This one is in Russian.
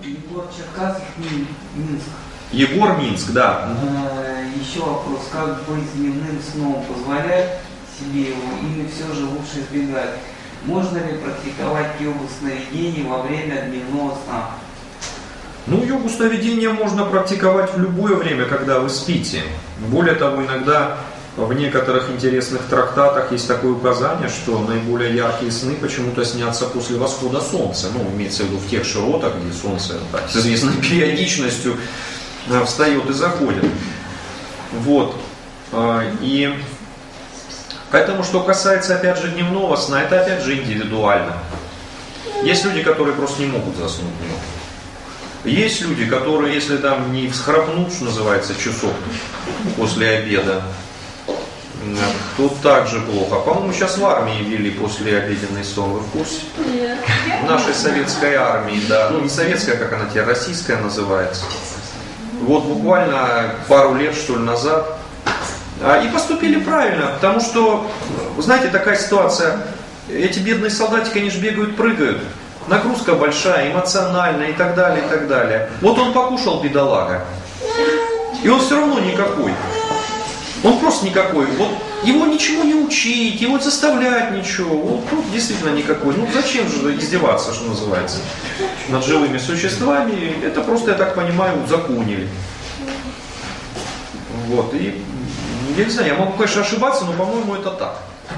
Егор Черкасов, Минск. Егор, Минск, да. Еще вопрос, как быть с дневным сном? Позволять себе его или все же лучше избегать? Можно ли практиковать йогу сновидений во время дневного сна? Ну, йогу сновидения можно практиковать в любое время, когда вы спите. Более того, иногда в некоторых интересных трактатах есть такое указание, что наиболее яркие сны почему-то снятся после восхода солнца. Ну, имеется в виду в тех широтах, где солнце так, с известной периодичностью встает и заходит. Вот. И поэтому, что касается, опять же, дневного сна, это, опять же, индивидуально. Есть люди, которые просто не могут заснуть днем. Есть люди, которые, если там не всхрапнут, что называется, часов после обеда, то также плохо. По-моему, сейчас в армии ввели послеобеденный сон, вы в курсе? Нет. В нашей советской армии, да. Ну, не советская, как она теперь, российская называется. Вот буквально пару лет, что ли, назад. И поступили правильно, потому что, вы знаете, такая ситуация, эти бедные солдатики, они же бегают, прыгают. Нагрузка большая, эмоциональная и так далее, и так далее. Вот он покушал, бедолага. И он все равно никакой. Он просто никакой. Вот его ничего не учить, его заставлять ничего. Вот действительно никакой. Ну зачем же издеваться, что называется, над живыми существами? Это просто, я так понимаю, узаконили. Вот. И я не знаю, я могу, конечно, ошибаться, но, по-моему, это так.